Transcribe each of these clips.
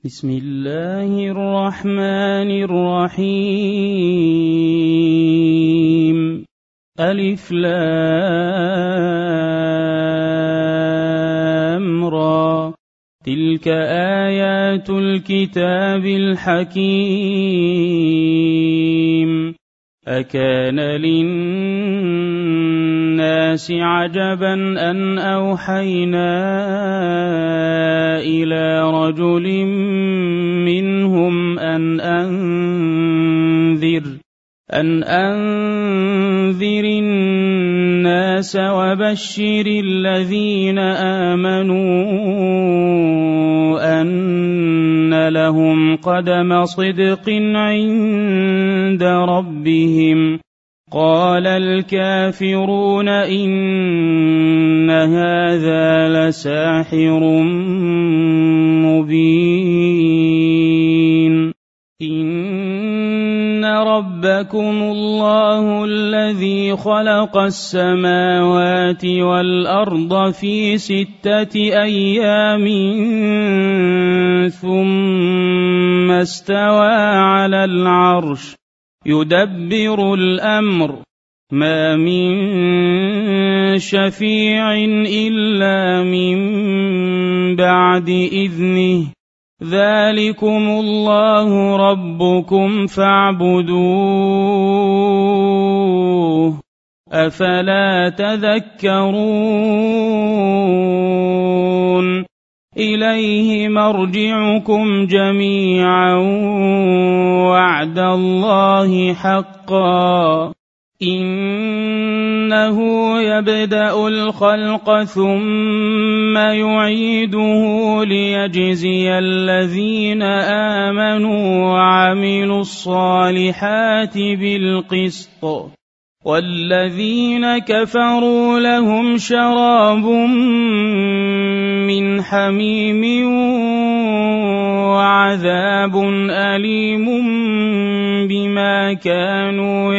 بسم الله الرحمن الرحيم. ألف لام را، تلك آيات الكتاب الحكيم. أكان للناس عجبا أن أوحينا إلى رجل منهم أن أنذر الناس وبشر الذين آمنوا أن لهم قدم صدق عند ربهم. قال الكافرون إن هذا لساحر مبين. إن ربكم الله الذي خلق السماوات والأرض في 6 أيام ثم استوى على العرش يدبر الأمر، ما من شفيع إلا من بعد إذنه، ذلكم الله ربكم فاعبدوه، أفلا تذكرون. إليه مرجعكم جميعا وعد الله حقا، إنه يبدأ الخلق ثم يعيده ليجزي الذين آمنوا وعملوا الصالحات بالقسط، والذين كفروا لهم شراب من حميم وعذاب أليم بما كانوا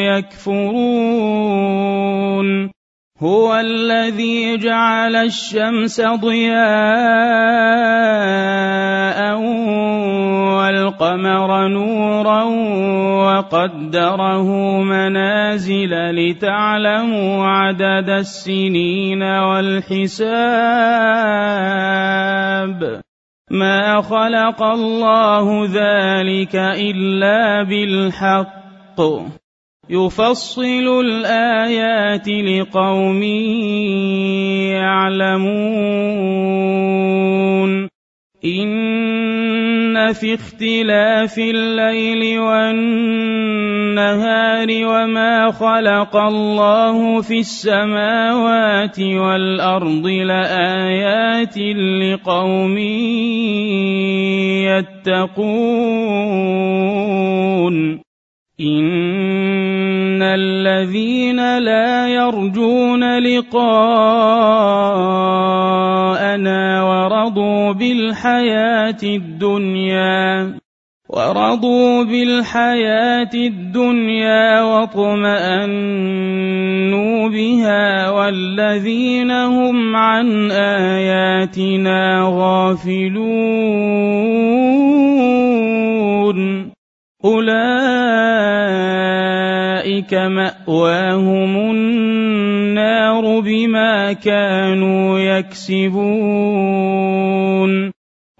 يكفرون. هو الذي جعل الشمس ضياء والقمر نورا وقدره منازل لتعلموا عدد السنين والحساب، ما خلق الله ذلك إلا بالحق، يفصل الآيات لقوم يعلمون. إن في اختلاف الليل والنهار وما خلق الله في السماوات والأرض لآيات لقوم يتقون. إن الذين لا يرجون لقاءنا ورضوا بالحياة الدنيا واطمأنوا بها، والذين هم عن آياتنا غافلون أولئك مأواهم النار بما كانوا يكسبون.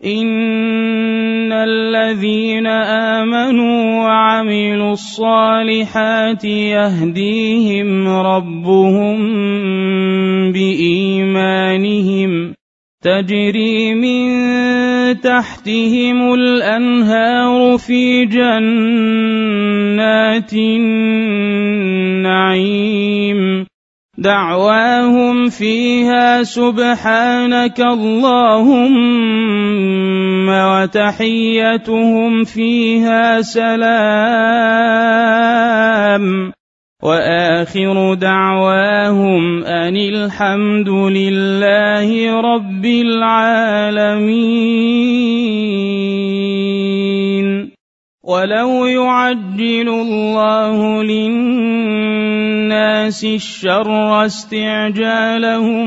إن الذين آمنوا وعملوا الصالحات يهديهم ربهم بإيمانهم، تجري من تحتهم الأنهار في جنات النعيم، دعواهم فيها سبحانك اللهم وتحيتهم فيها سلام، وآخر دعواهم أن الحمد لله رب العالمين. ولو يعجل الله للناس الشر استعجالهم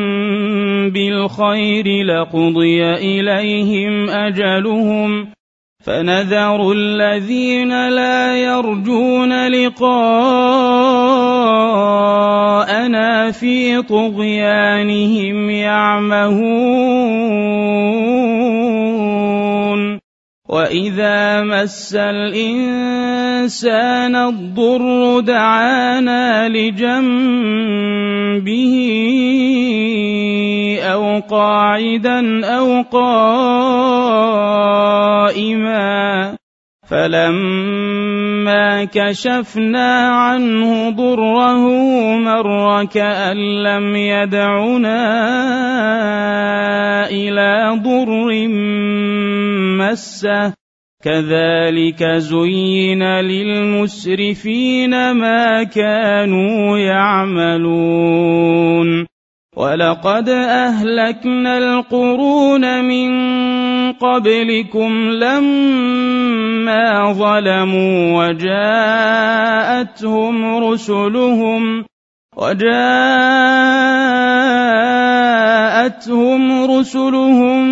بالخير لقضي إليهم أجلهم فنذر الذين لا يرجون لقاءنا في طغيانهم يعمهون وإذا مس الإنسان الضر دعانا لجنبه أو قاعدا أو قائما فلما كشفنا عنه ضره مر كأن لم يدعنا إلى ضر مسه كذلك زين للمسرفين ما كانوا يعملون ولقد أهلكنا القرون من قبلكم لما ظلموا وجاءتهم رسلهم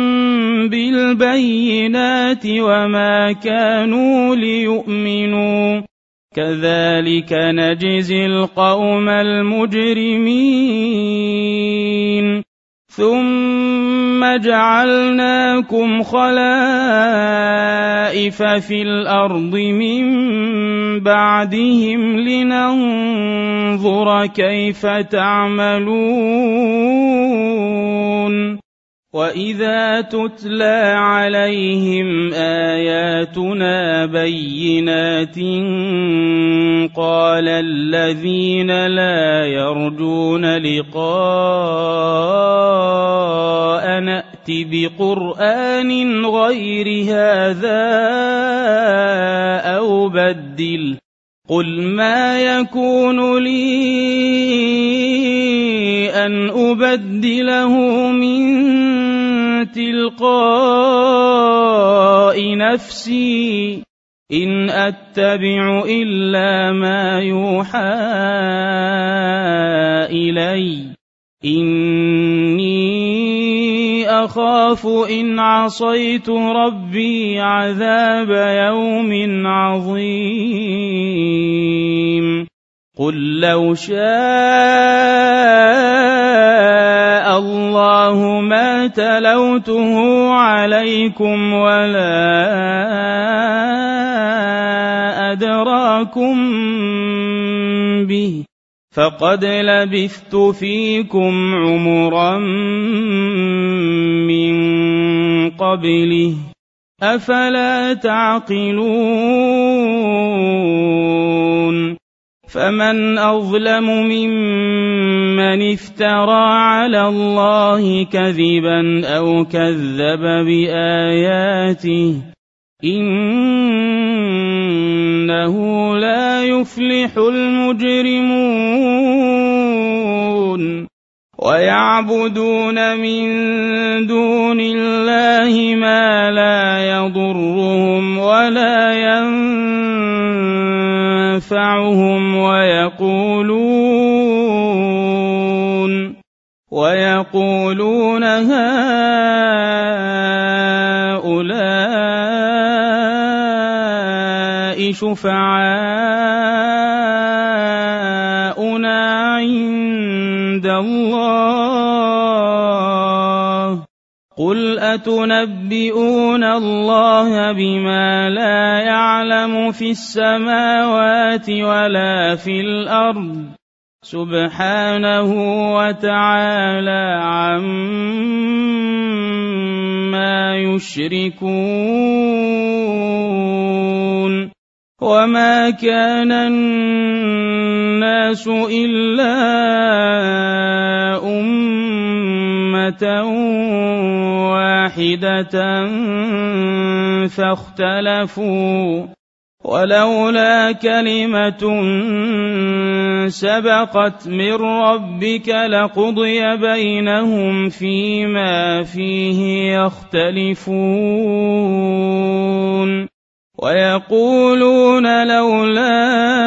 بالبينات وما كانوا ليؤمنوا كذلك نجزي القوم المجرمين ثم جعلناكم خلائف في الأرض من بعدهم لننظر كيف تعملون وإذا تتلى عليهم آياتنا بينات قال الذين لا يرجون لقاء نأت بقرآن غير هذا أو بدل قل ما يكون لي أن أبدله من تلقاء نفسي إن أتبع إلا ما يوحى إلي إني أخاف إن عصيت ربي عذاب يوم عظيم قل لو شاء الله ما تلوته عليكم ولا أدراكم به فقد لبثت فيكم عمرا من قبله أفلا تعقلون فمن أظلم ممن افترى على الله كذبا أو كذب بآياته إنه لا يفلح المجرمون ويعبدون من دون الله ما لا يضرهم ولا ينفعهم ويقولون هؤلاء شفعاؤنا عند الله قل أتنبئون الله بما لا يعلم في السماوات ولا في الأرض سبحانه وتعالى عما يشركون وما كان الناس إلا أمة واحدة فاختلفوا ولولا كلمة سبقت من ربك لقضي بينهم فيما فيه يختلفون ويقولون لولا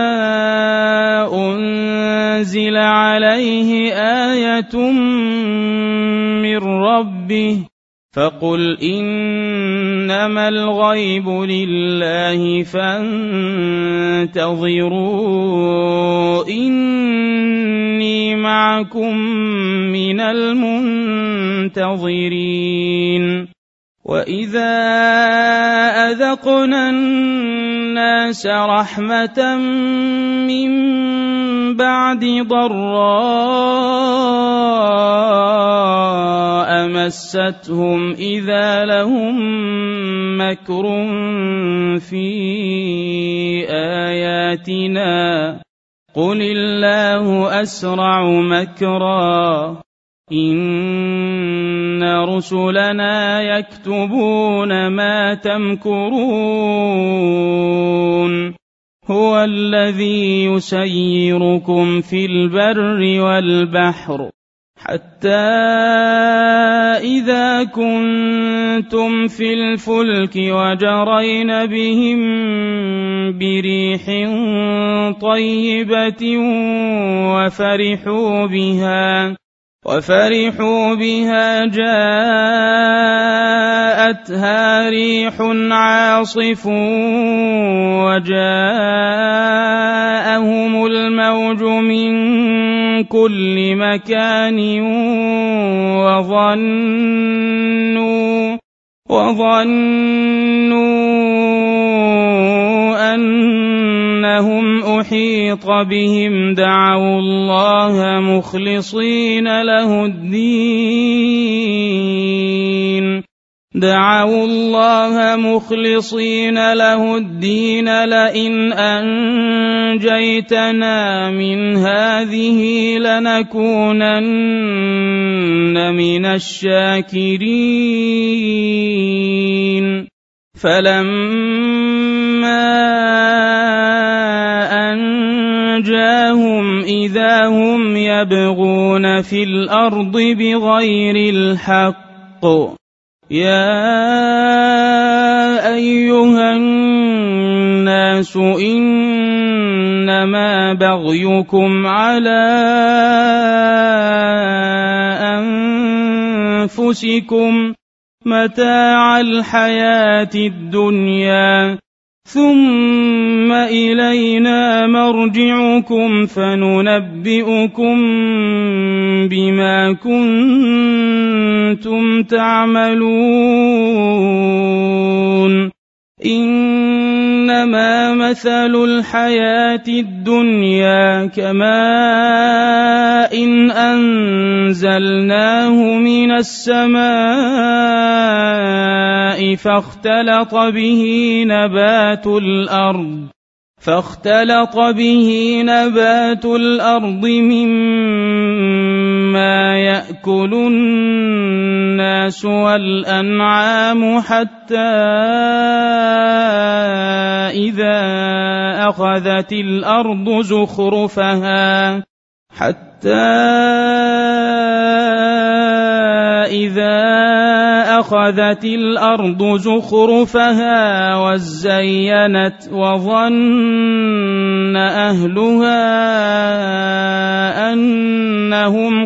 أنزل عليه آية من ربه فقل إنما الغيب لله فانتظروا إني معكم من المنتظرين وإذا أذقنا الناس رحمة من بعد ضراء مستهم إذا لهم مكر في آياتنا قل الله أسرع مكرا إن رسلنا يكتبون ما تمكرون هو الذي يسيركم في البر والبحر حتى إذا كنتم في الفلك وجرين بهم بريح طيبة وفرحوا بها جاءتها ريح عاصف وجاءهم الموج من كل مكان وظنوا أنهم أحيط بهم دعوا الله مخلصين له الدين لئن أنجيتنا من هذه لنكونن من الشاكرين فلما أنجاهم إذا هم يبغون في الأرض بغير الحق يا أيها الناس إنما بغيكم على أنفسكم متاع الحياة الدنيا ثم إلينا مرجعكم فننبئكم بما كنتم تعملون إنما مثل الحياة الدنيا كماء إن أنزلناه من السماء فاختلط به نبات الأرض مما يأكل الناس والأنعام حتى إذا أخذت الأرض زخرفها وزينت وظن أهلها أنهم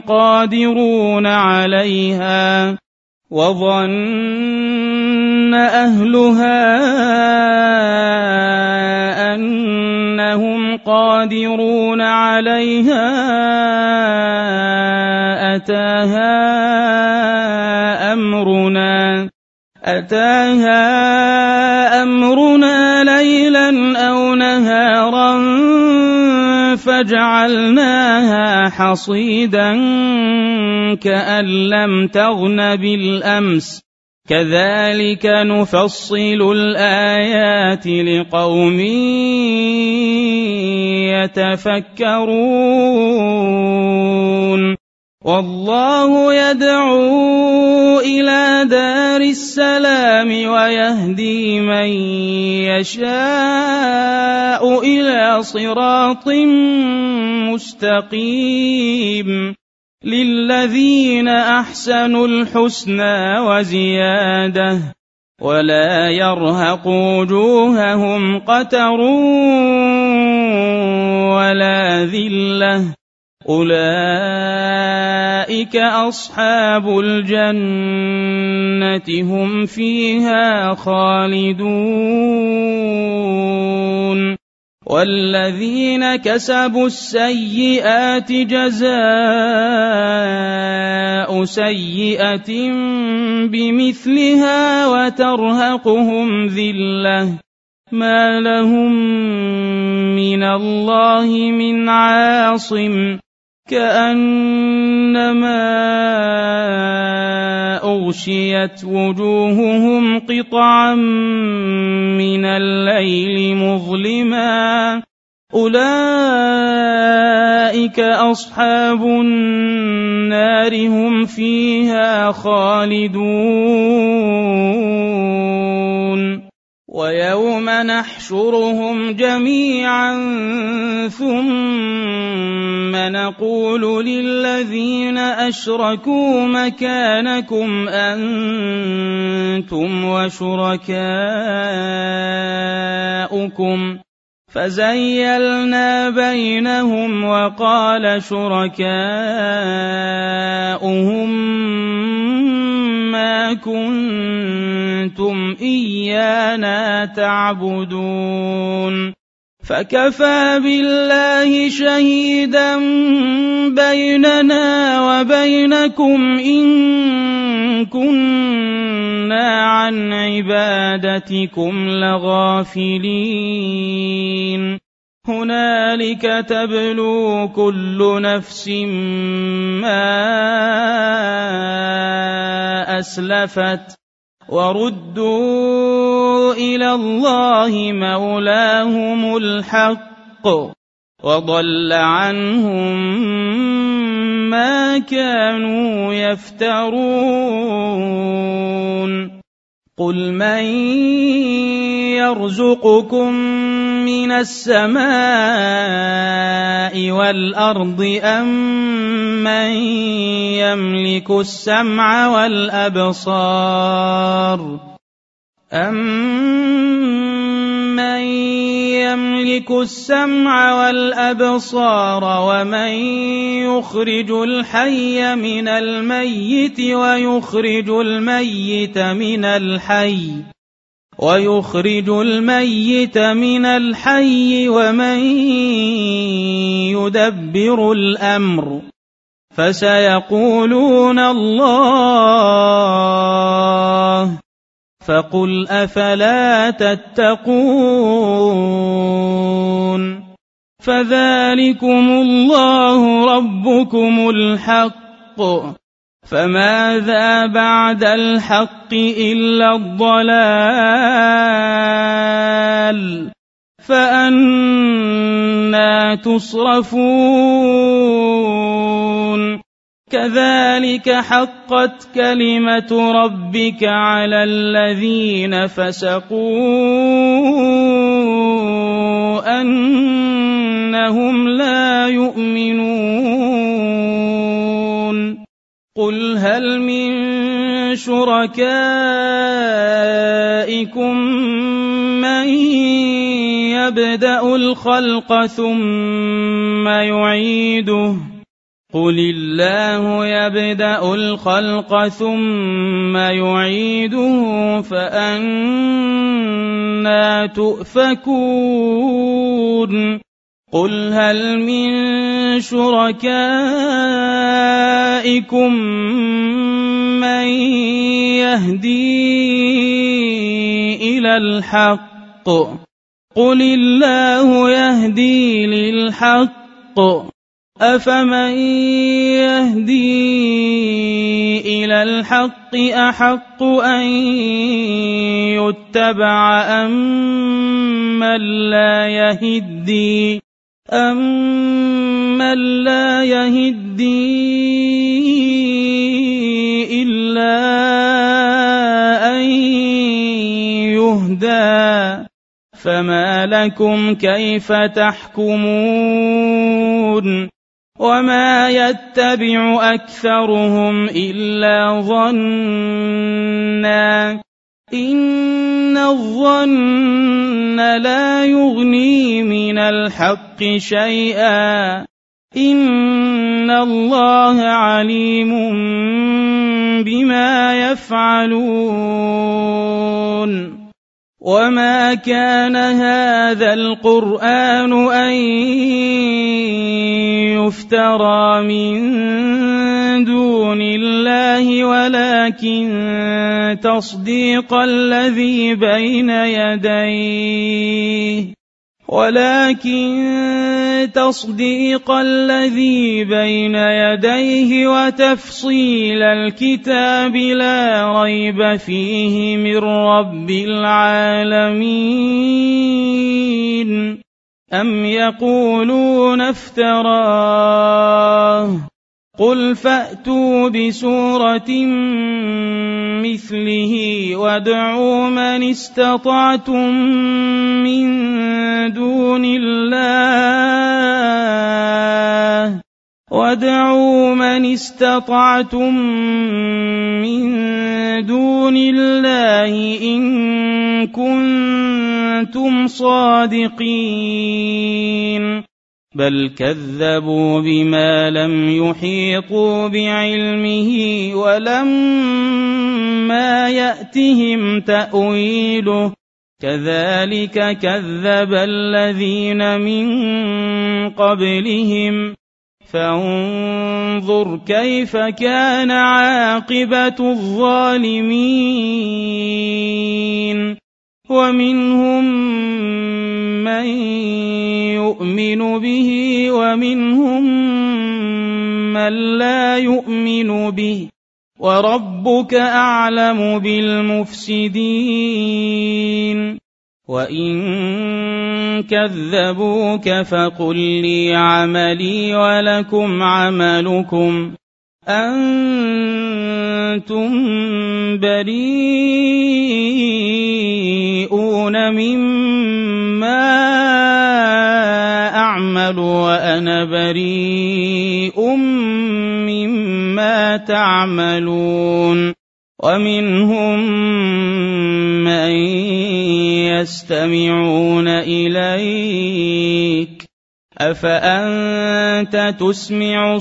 قادرون عليها أتاها أمرنا ليلا أو نهارا فجعلناها حصيدا كأن لم تغن بالأمس كذلك نفصل الآيات لقوم يتفكرون والله يدعو إلى دار السلام ويهدي من يشاء إلى صراط مستقيم للذين أحسنوا الحسنى وزيادة ولا يرهق وجوههم قتر ولا ذلة أولئك أصحاب الجنة هم فيها خالدون والذين كسبوا السيئات جزاء سيئة بمثلها وترهقهم ذلة ما لهم من الله من عاصم كأنما أغشيت وجوههم قطعا من الليل مظلما أولئك أصحاب النار هم فيها خالدون ويوم نحشرهم جميعا ثم نقول للذين أشركوا مكانكم أنتم وشركاؤكم فزيلنا بينهم وقال شركاؤهم ما كنتم إيانا تعبدون فكفى بالله شهيدا بيننا وبينكم إن كنا عن عبادتكم لغافلين هنالك تبلو كل نفس ما أسلفت وردوا إلى الله مولاهم الحق وضل عنهم ما كانوا يفترون قل من يرزقكم من السماء والأرض أم من يملك السمع والأبصار أَمَّن يَمْلِكُ السَّمْعَ وَالْأَبْصَارَ وَمَن يُخْرِجُ الْحَيَّ مِنَ الْمَيِّتِ وَيُخْرِجُ الْمَيِّتَ مِنَ الْحَيِّ وَمَن يُدَبِّرُ الْأَمْرَ فَسَيَقُولُونَ اللَّهُ فَقُلْ أَفَلَا تَتَّقُونَ فَذَلِكُمُ اللَّهُ رَبُّكُمُ الْحَقُّ فَمَاذَا بَعْدَ الْحَقِّ إِلَّا الضَّلَالُ فَأَنَّىٰ تُصْرَفُونَ كَذَلِكَ حَقَّتْ كَلِمَةُ رَبِّكَ عَلَى الَّذِينَ فَسَقُوا أَنَّهُمْ لَا يُؤْمِنُونَ قُلْ هَلْ مِن شُرَكَائِكُم مَّن يَبْدَأُ الْخَلْقَ ثُمَّ يُعِيدُهُ قُلِ اللَّهُ يَبْدَأُ الْخَلْقَ ثُمَّ يُعِيدُهُ فَأَنَّىٰ تُؤْفَكُونَ قُلْ هَلْ مِن شُرَكَائِكُم مَّن يَهْدِي إِلَى الْحَقِّ قُلِ اللَّهُ يَهْدِي لِلْحَقِّ أَفَمَن يَهْدِي إِلَى الْحَقِّ أَحَقُّ أَن يُتَّبَعَ أَمَّن لَّا يَهِدِّي إِلَّا أَن يُهْدَىٰ فَمَا لَكُمْ كَيْفَ تَحْكُمُونَ وَمَا يَتَّبِعُ أَكْثَرُهُمْ إِلَّا ظَنًّا إن الظن لا يغني من الحق شيئا إن الله عليم بما يفعلون وما كان هذا القرآن أن يفترى من دون الله ولكن تصديق الذي بين يديه وتفصيل الكتاب لا ريب فيه من رب العالمين أم يقولون افتراه قل فأتوا بسورة مثله وادعوا من استطعتم من دون الله إن كنتم صادقين بل كذبوا بما لم يحيطوا بعلمه ولما يأتهم تأويله كذلك كذب الذين من قبلهم فانظر كيف كان عاقبة الظالمين ومنهم من يؤمن به ومنهم من لا يؤمن به وربك أعلم بالمفسدين وإن كذبوك فقل لي عملي ولكم عملكم أنتم بريئون مما أعمل وأنا بريء مما تعملون ومنهم من يستمعون إليك أفأنت تسمع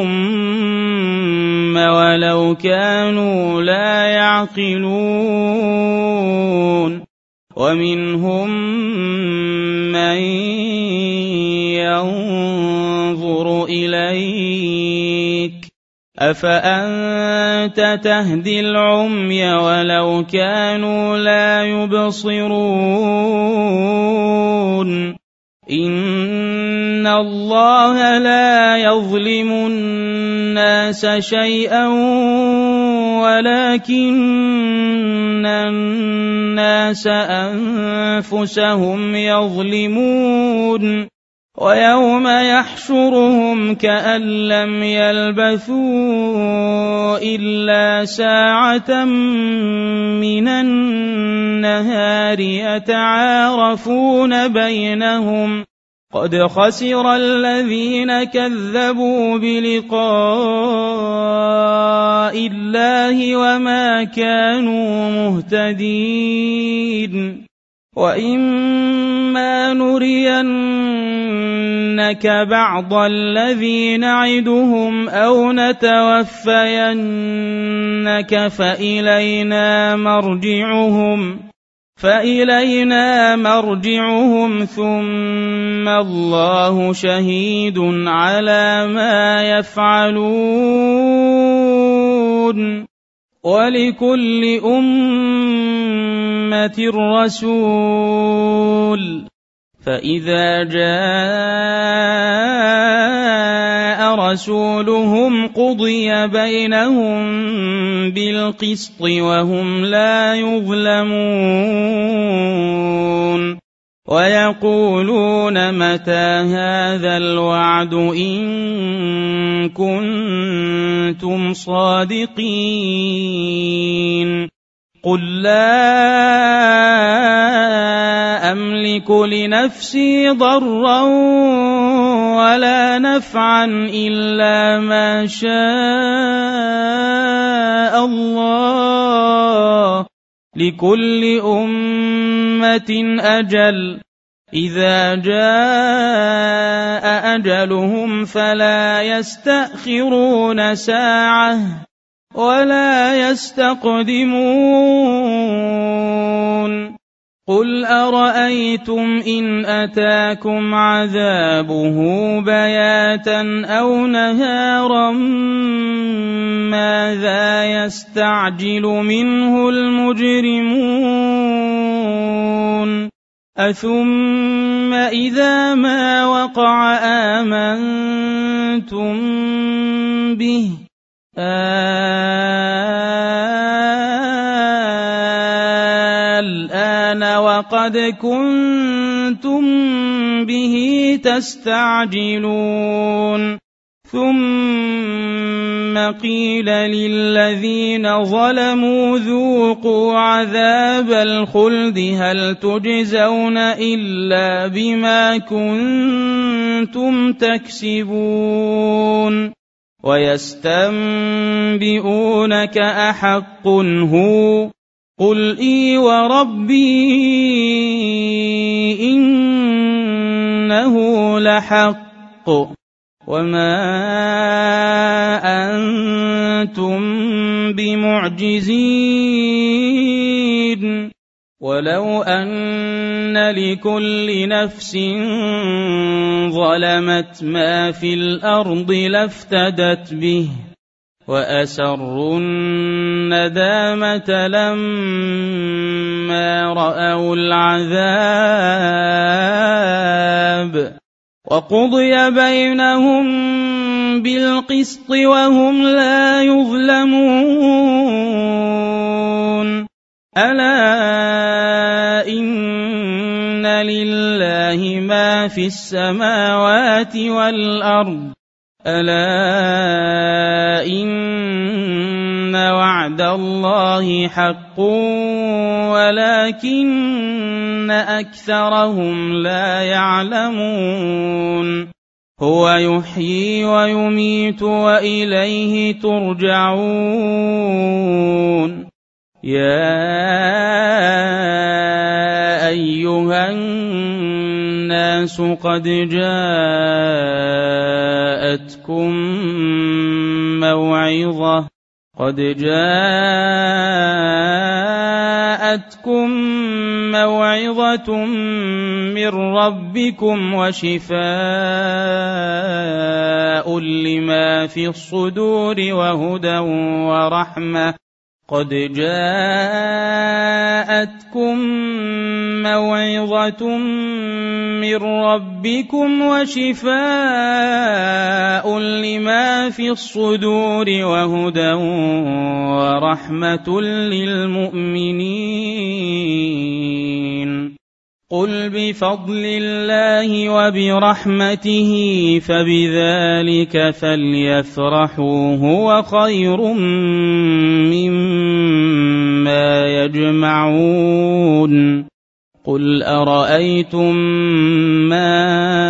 الصم ولو كانوا لا يعقلون ومنهم من ينظر إليك أفأنت تهدي العمي ولو كانوا لا يبصرون إن الله لا يظلم الناس شيئا ولكن الناس أنفسهم يظلمون ويوم يحشرهم كأن لم يلبثوا إلا ساعة من النهار يتعارفون بينهم قد خسر الذين كذبوا بلقاء الله وما كانوا مهتدين وإما نرينك بعض الذي نعدهم أو نتوفينك فإلينا مرجعهم ثم الله شهيد على ما يفعلون ولكل أمة رسول فإذا جاء رسولهم قضي بينهم بالقسط وهم لا يظلمون ويقولون متى هذا الوعد إن كنتم صادقين قل لا أملك لنفسي ضرا ولا نفعا إلا ما شاء الله لكل أمة أجل إذا جاء أجلهم فلا يستأخرون ساعة ولا يستقدمون قل أرأيتم إن أتاكم عذابه بياتا أو نهارا ماذا يستعجل منه المجرمون أثم إذا ما وقع آمنتم به الآن وقد كنتم به تستعجلون ثم قيل للذين ظلموا ذوقوا عذاب الخلد هل تجزون إلا بما كنتم تكسبون ويستنبئونك أحق هو قل إي وربي إنه لحق وما أنتم بمعجزين ولو أن لكل نفس ظلمت ما في الأرض لافتدت به وأسروا الندامة لما رأوا العذاب وقضي بينهم بالقسط وهم لا يظلمون ألا إن لله ما في السماوات والأرض ألا إن وعد الله حق ولكن أكثرهم لا يعلمون هو يحيي ويميت وإليه ترجعون يا أيها الناس قد جاءتكم موعظة من ربكم وشفاء لما في الصدور وهدى ورحمة قد جاءتكم موعظة من ربكم وشفاء لما في الصدور وهدى ورحمة للمؤمنين قل بفضل الله وبرحمته فبذلك فليفرحوا هو خير مما يجمعون قل أرأيتم ما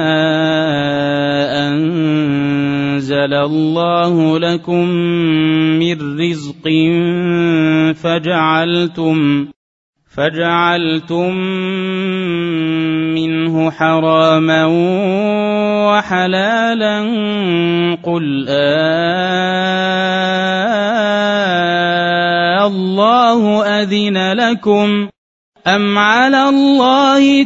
أنزل الله لكم من رزق فجعلتم منه حراما وحلالا قل الله أذن لكم أم على الله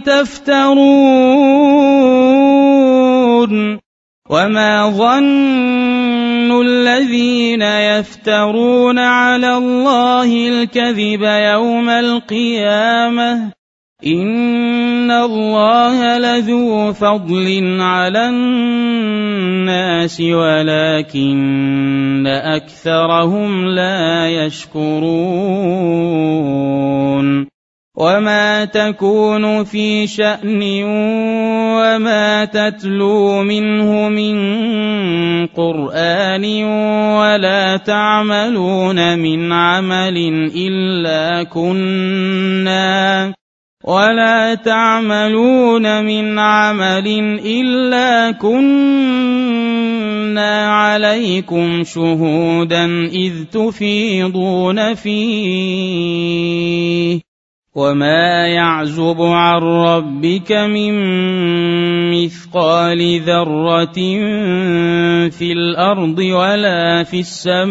تفترون وما ظن الذين يفترون على الله الكذب يوم القيامة إن الله لذو فضل على الناس ولكن أكثرهم لا يشكرون وما تكون في شأن وما تتلو منه من قرآن ولا تعملون من عمل إلا كنا كُنَّا عَلَيْكُمْ شُهُودًا إِذْ تُفِيضُونَ فِيهِ وَمَا يَعْزُبُ عَن رَّبِّكَ مِن مِّثْقَالِ ذَرَّةٍ فِي الْأَرْضِ وَلَا فِي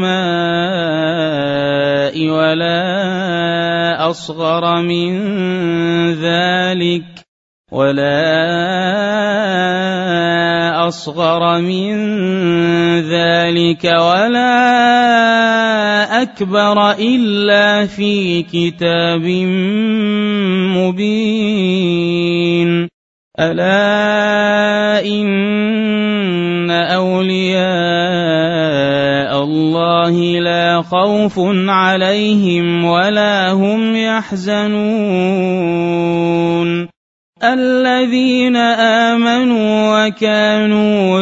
السَّمَاءِ وَلَا أَصْغَرَ مِن ذَلِكَ وَلَا أَكْبَرَ إِلَّا فِي كِتَابٍ مُّبِينٍ أَلَا إِنَّ أَوْلِيَاءَ اللَّهِ لَا خَوْفٌ عَلَيْهِمْ وَلَا هُمْ يَحْزَنُونَ الَّذِينَ آمَنُوا وَكَانُوا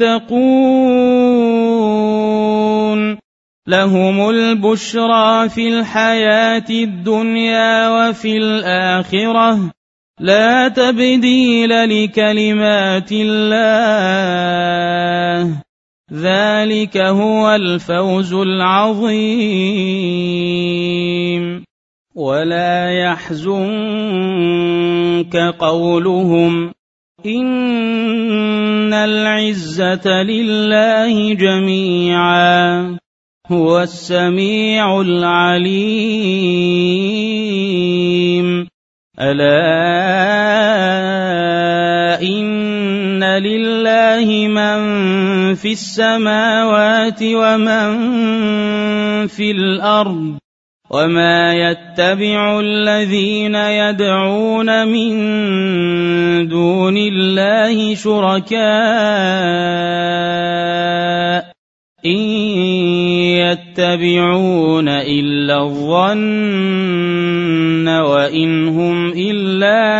يَتَّقُونَ لَهُمُ الْبُشْرَى فِي الْحَيَاةِ الدُّنْيَا وَفِي الْآخِرَةِ لَا تَبْدِيلَ لِكَلِمَاتِ اللَّهِ ذَلِكَ هُوَ الْفَوْزُ الْعَظِيمُ وَلَا يَحْزُنكَ قَوْلُهُمْ إِنَّ الْعِزَّةَ لِلَّهِ جَمِيعًا هُوَ السَّمِيعُ الْعَلِيمُ أَلَا إِنَّ لِلَّهِ مَن فِي السَّمَاوَاتِ وَمَن فِي الْأَرْضِ وَمَا يَتَّبِعُ الَّذِينَ يَدْعُونَ مِن دُونِ اللَّهِ شُرَكَاءَ إِن يَتَّبِعُونَ إِلَّا الظَّنَّ وَإِنْ هُمْ إِلَّا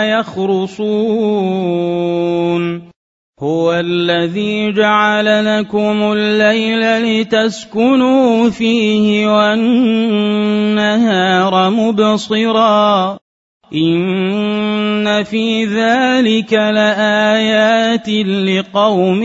يَخْرُصُونَ هُوَ الَّذِي جَعَلَ لَكُمُ اللَّيْلَ لِتَسْكُنُوا فِيهِ وَالنَّهَارَ مُبْصِرًا إِنَّ فِي ذَلِكَ لَآيَاتٍ لِقَوْمٍ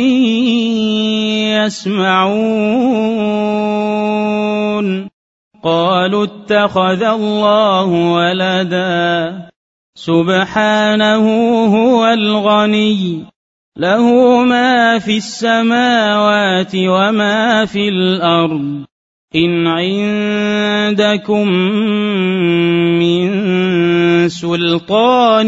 يَسْمَعُونَ قَالُوا اتَّخَذَ اللَّهُ وَلَدًا سُبْحَانَهُ هُوَ الْغَنِيُّ لَهُ مَا فِي السَّمَاوَاتِ وَمَا فِي الْأَرْضِ إِنْ عِندَكُم مِّن سُلْطَانٍ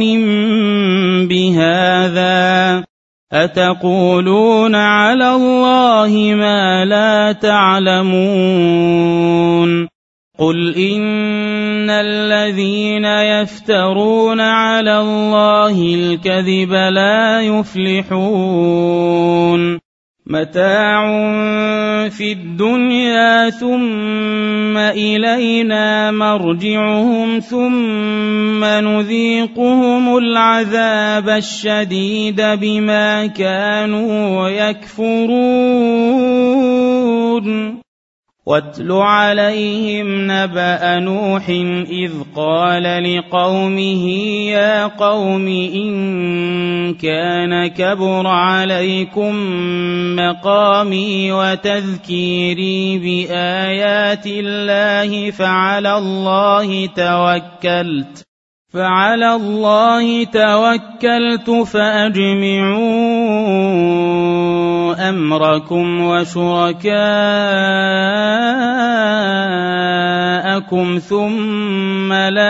بِهَٰذَا أَتَقُولُونَ عَلَى اللَّهِ مَا لَا تَعْلَمُونَ قُلْ إِنَّ الَّذِينَ يَفْتَرُونَ عَلَى اللَّهِ الْكَذِبَ لَا يُفْلِحُونَ مَتَاعٌ فِي الدُّنْيَا ثُمَّ إِلَيْنَا مَرْجِعُهُمْ ثُمَّ نُذِيقُهُمُ الْعَذَابَ الشَّدِيدَ بِمَا كَانُوا يَكْفُرُونَ وَاتْلُ عَلَيْهِمْ نَبَأَ نُوحٍ إِذْ قَالَ لِقَوْمِهِ يَا قَوْمِ إِن كَانَ كَبُرَ عَلَيْكُم مَّقَامِي وَتَذْكِيرِي بِآيَاتِ اللَّهِ فَعَلَى اللَّهِ تَوَكَّلْتُ فَأَجْمِعُوا أَمْرَكُمْ وَشُرَكَاءَكُمْ ثُمَّ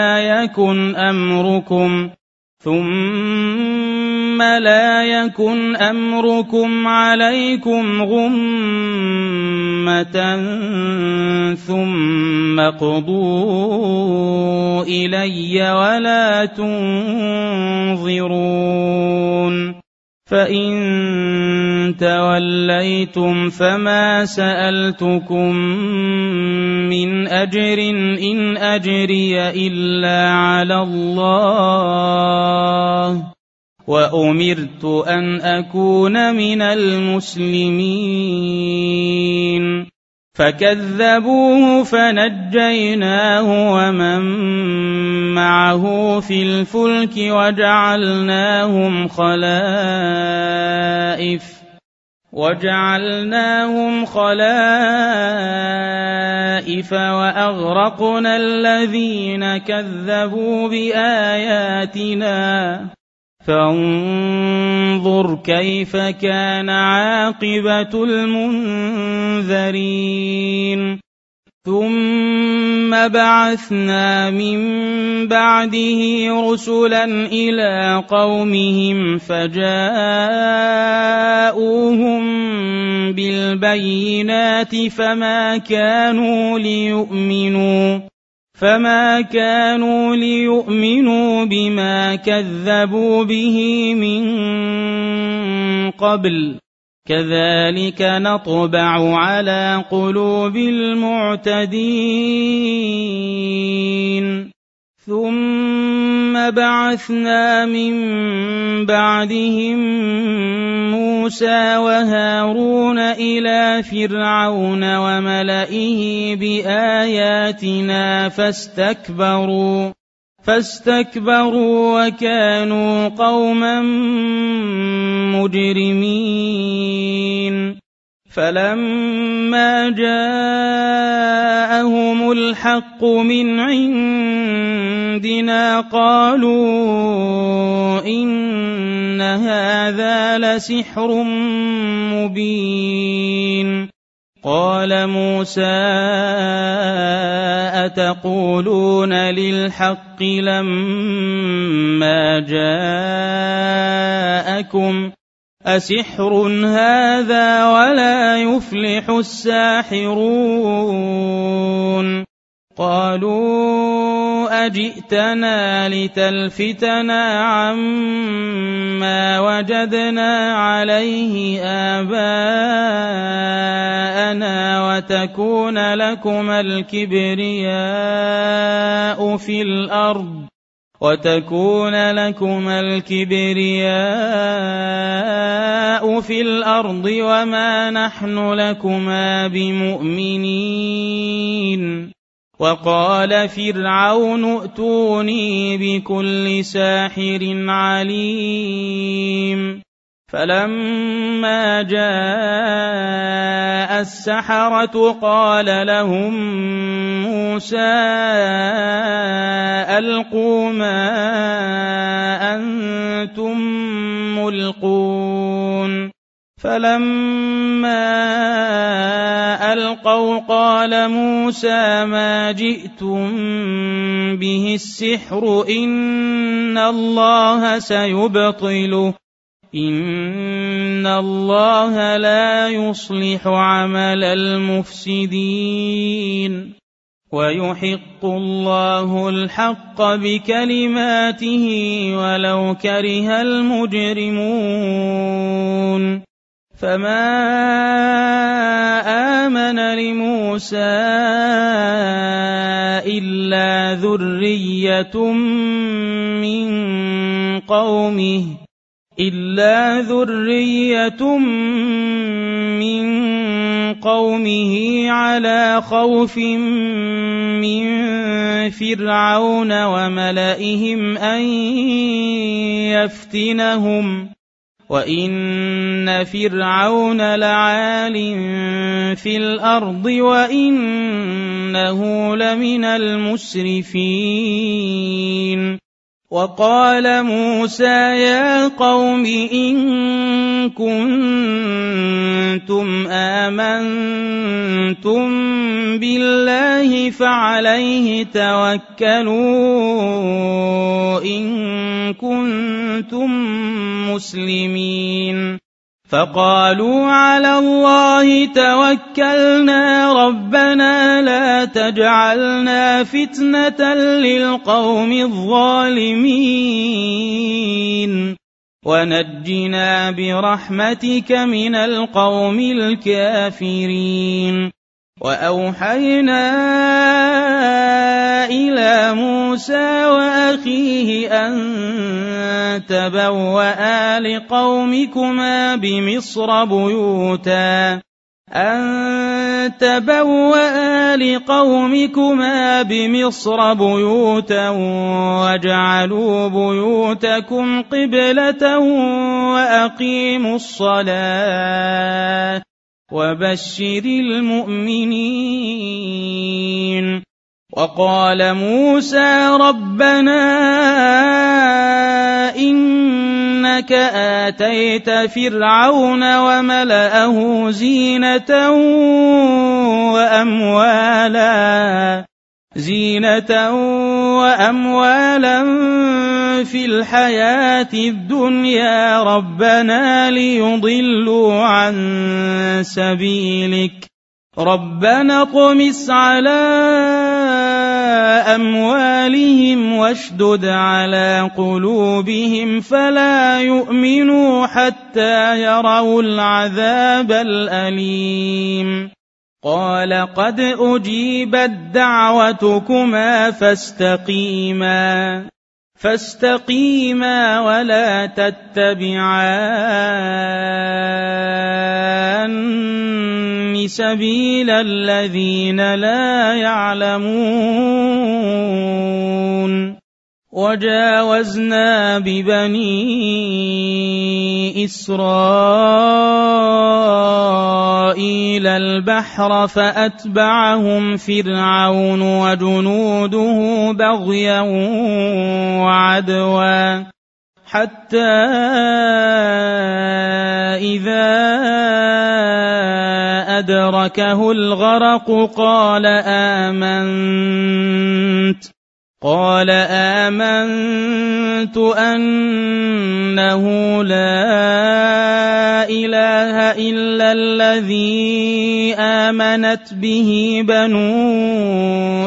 لَا يَكُنْ أَمْرُكُمْ عَلَيْكُمْ غُمَّةً ثُمَّ اقْضُوا إِلَيَّ وَلَا تُنظِرُونِ فَإِن تَوَلَّيْتُمْ فَمَا سَأَلْتُكُم مِّنْ أَجْرٍ إِنْ أَجْرِيَ إِلَّا عَلَى اللَّهِ وَأُمِرْتُ أَنْ أَكُونَ مِنَ الْمُسْلِمِينَ فَكَذَّبُوهُ فَنَجَّيْنَاهُ وَمَن مَّعَهُ فِي الْفُلْكِ وجعلناهم خلائف وأغرقنا الذين كذبوا بآياتنا فانظر كيف كان عاقبة المنذرين ثم بعثنا من بعده رسلا إلى قومهم فجاءوهم بالبينات فما كانوا ليؤمنوا بما كذبوا به من قبل كذلك نطبع على قلوب المعتدين ثم بعثنا من بعدهم موسى وهارون إلى فرعون وملئه بآياتنا فاستكبروا وكانوا قوما مجرمين فلما جاءهم الحق من عندنا قالوا إن هذا لسحر مبين قال موسى أتقولون للحق لما جاءكم أسحر هذا ولا يفلح الساحرون قالوا أجئتنا لتلفتنا عما وجدنا عليه آباءنا وتكون لكما الكبرياء في الأرض وما نحن لكما بمؤمنين وقال فرعون ائتوني بكل ساحر عليم فلما جاء السحرة قال لهم موسى ألقوا ما أنتم ملقون فلما ألقوا قال موسى ما جئتم به السحر إن الله سيبطله إن الله لا يصلح عمل المفسدين ويحق الله الحق بكلماته ولو كره المجرمون فما آمن لموسى إلا ذرية من قومه على خوف من فرعون وملئهم أن يفتنهم وإن فرعون لعال في الأرض وإنه لمن المسرفين وقال موسى يا قوم إن كنتم آمنتم بالله فعليه توكلوا إن كنتم مسلمين فقالوا على الله توكلنا ربنا لا تجعلنا فتنة للقوم الظالمين ونجنا برحمتك من القوم الكافرين وأوحينا إلى موسى وأخيه أن تبوأ لقومكما بمصر بيوتا أن تبوأ لقومكما بمصر بيوتا واجعلوا بيوتكم قبلة وأقيموا الصلاة وبشر المؤمنين. وقال موسى ربنا إنك آتيت فرعون وملأه زينة وأموالا في الحياة الدنيا ربنا ليضلوا عن سبيلك ربنا اطمس على أموالهم واشدد على قلوبهم فلا يؤمنوا حتى يروا العذاب الأليم. قال قد أجيبت دعوتكما فاستقيما ولا تتبعان سبيل الذين لا يعلمون. وجاوزنا ببني إسرائيل البحر فأتبعهم فرعون وجنوده بغيا وعدوا حتى إذا أدركه الغرق قال آمنت أنه لا إله إلا الذي آمنت به بنو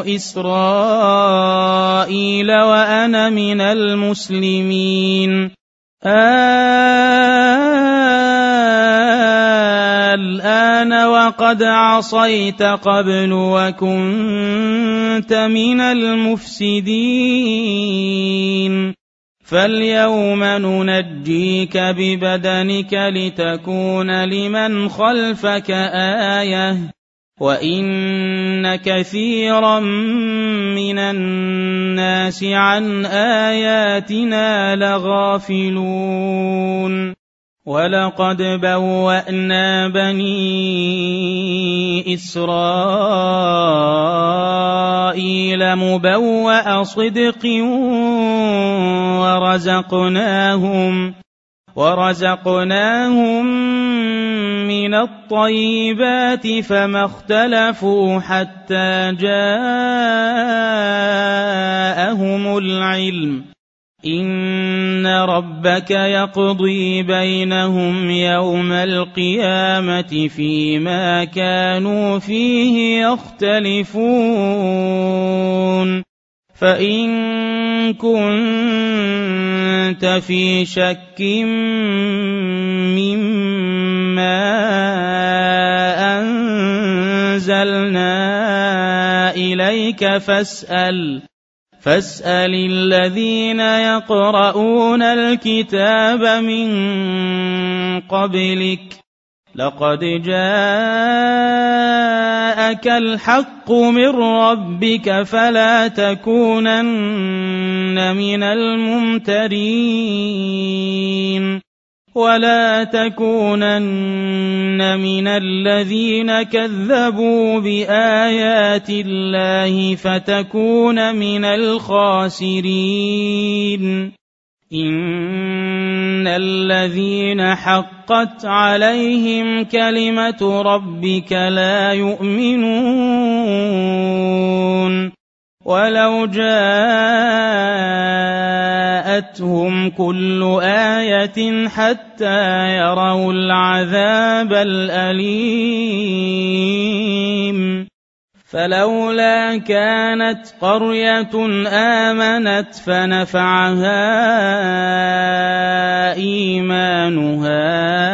إسرائيل وأنا من المسلمين. الآن وقد عصيت قبل وكنت من المفسدين فاليوم ننجيك ببدنك لتكون لمن خلفك آية وإن كثيرا من الناس عن آياتنا لغافلون. ولقد بوأنا بني إسرائيل مبوأ صدق ورزقناهم من الطيبات فما اختلفوا حتى جاءهم العلم. إن ربك يقضي بينهم يوم القيامة فيما كانوا فيه يختلفون. فإن كنت في شك مما أنزلنا إليك فاسأل الذين يقرؤون الكتاب من قبلك لقد جاءك الحق من ربك فلا تكونن من الممترين ولا تكونن من الذين كذبوا بآيات الله فتكون من الخاسرين. إن الذين حقت عليهم كلمة ربك لا يؤمنون ولو جاءتهم كل آية حتى يروا العذاب الأليم. فلولا كانت قرية آمنت فنفعها إيمانها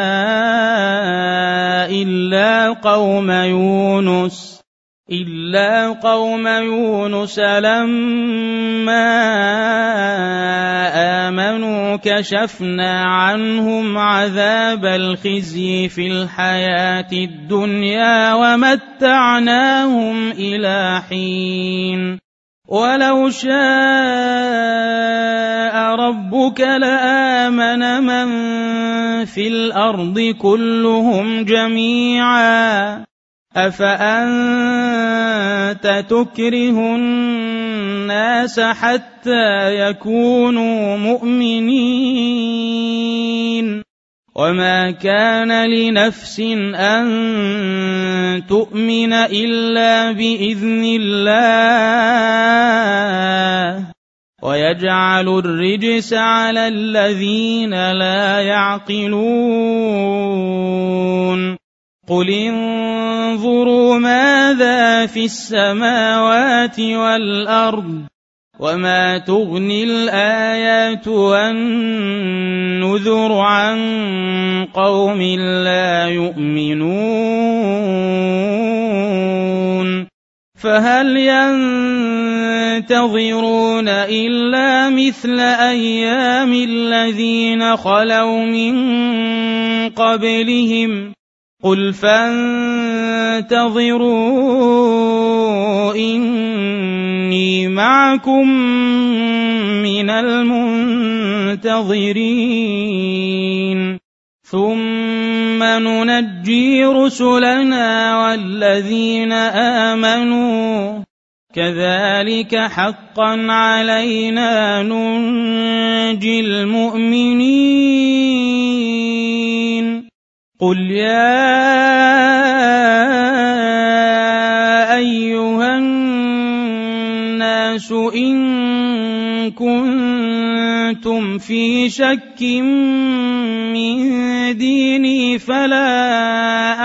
إلا قوم يونس لما آمنوا كشفنا عنهم عذاب الخزي في الحياة الدنيا ومتعناهم إلى حين ولو شاء ربك لآمن من في الأرض كلهم جميعا أفأنت تكره الناس حتى يكونوا مؤمنين وما كان لنفس أن تؤمن إلا بإذن الله ويجعل الرجس على الذين لا يعقلون قل انظروا ماذا في السماوات والأرض وما تغني الآيات والنذر عن قوم لا يؤمنون فهل ينتظرون إلا مثل أيام الذين خلوا من قبلهم قل فانتظروا إني معكم من المنتظرين ثم ننجي رسلنا والذين آمنوا كذلك حقا علينا ننجي المؤمنين قل يا أيها الناس إن كنتم في شك من ديني فلا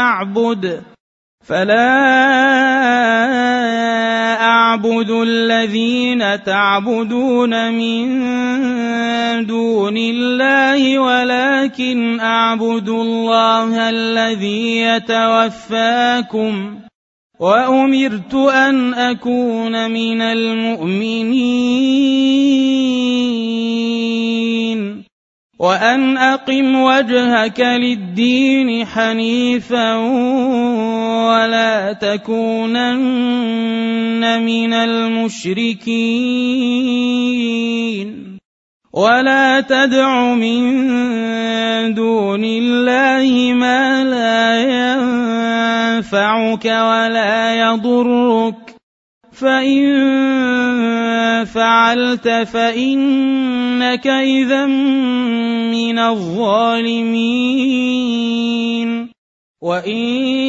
أعبد الذين تعبدون من دون الله ولكن أعبد الله الذي يتوفاكم وأمرت أن أكون من المؤمنين وأن أقم وجهك للدين حنيفا ولا تكونن من المشركين ولا تدع من دون الله ما لا ينفعك ولا يضرك فإن فعلت فإنك إذا من الظالمين وإن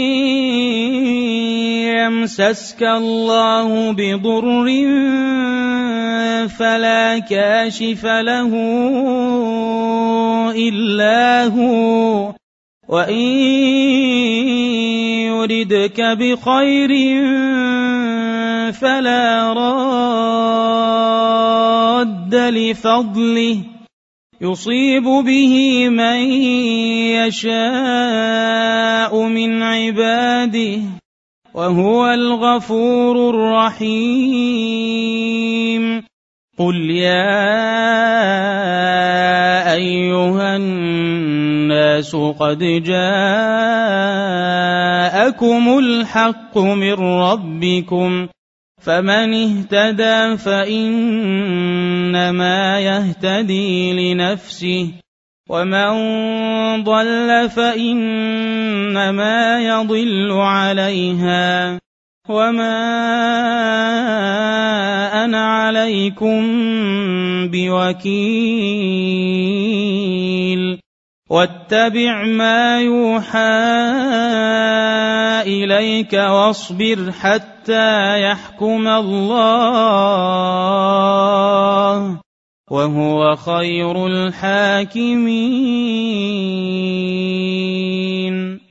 يمسسك الله بضر فلا كاشف له إلا هو وإن يردك بخير فلا راد لفضله يصيب به من يشاء من عباده وهو الغفور الرحيم قل يا أيها الناس قد جاءكم الحق من ربكم فمن اهتدى فإنما يهتدي لنفسه ومن ضل فإنما يضل عليها وما أنا عليكم بوكيل واتبع ما يوحى إليك واصبر حتى يحكم الله وهو خير الحاكمين.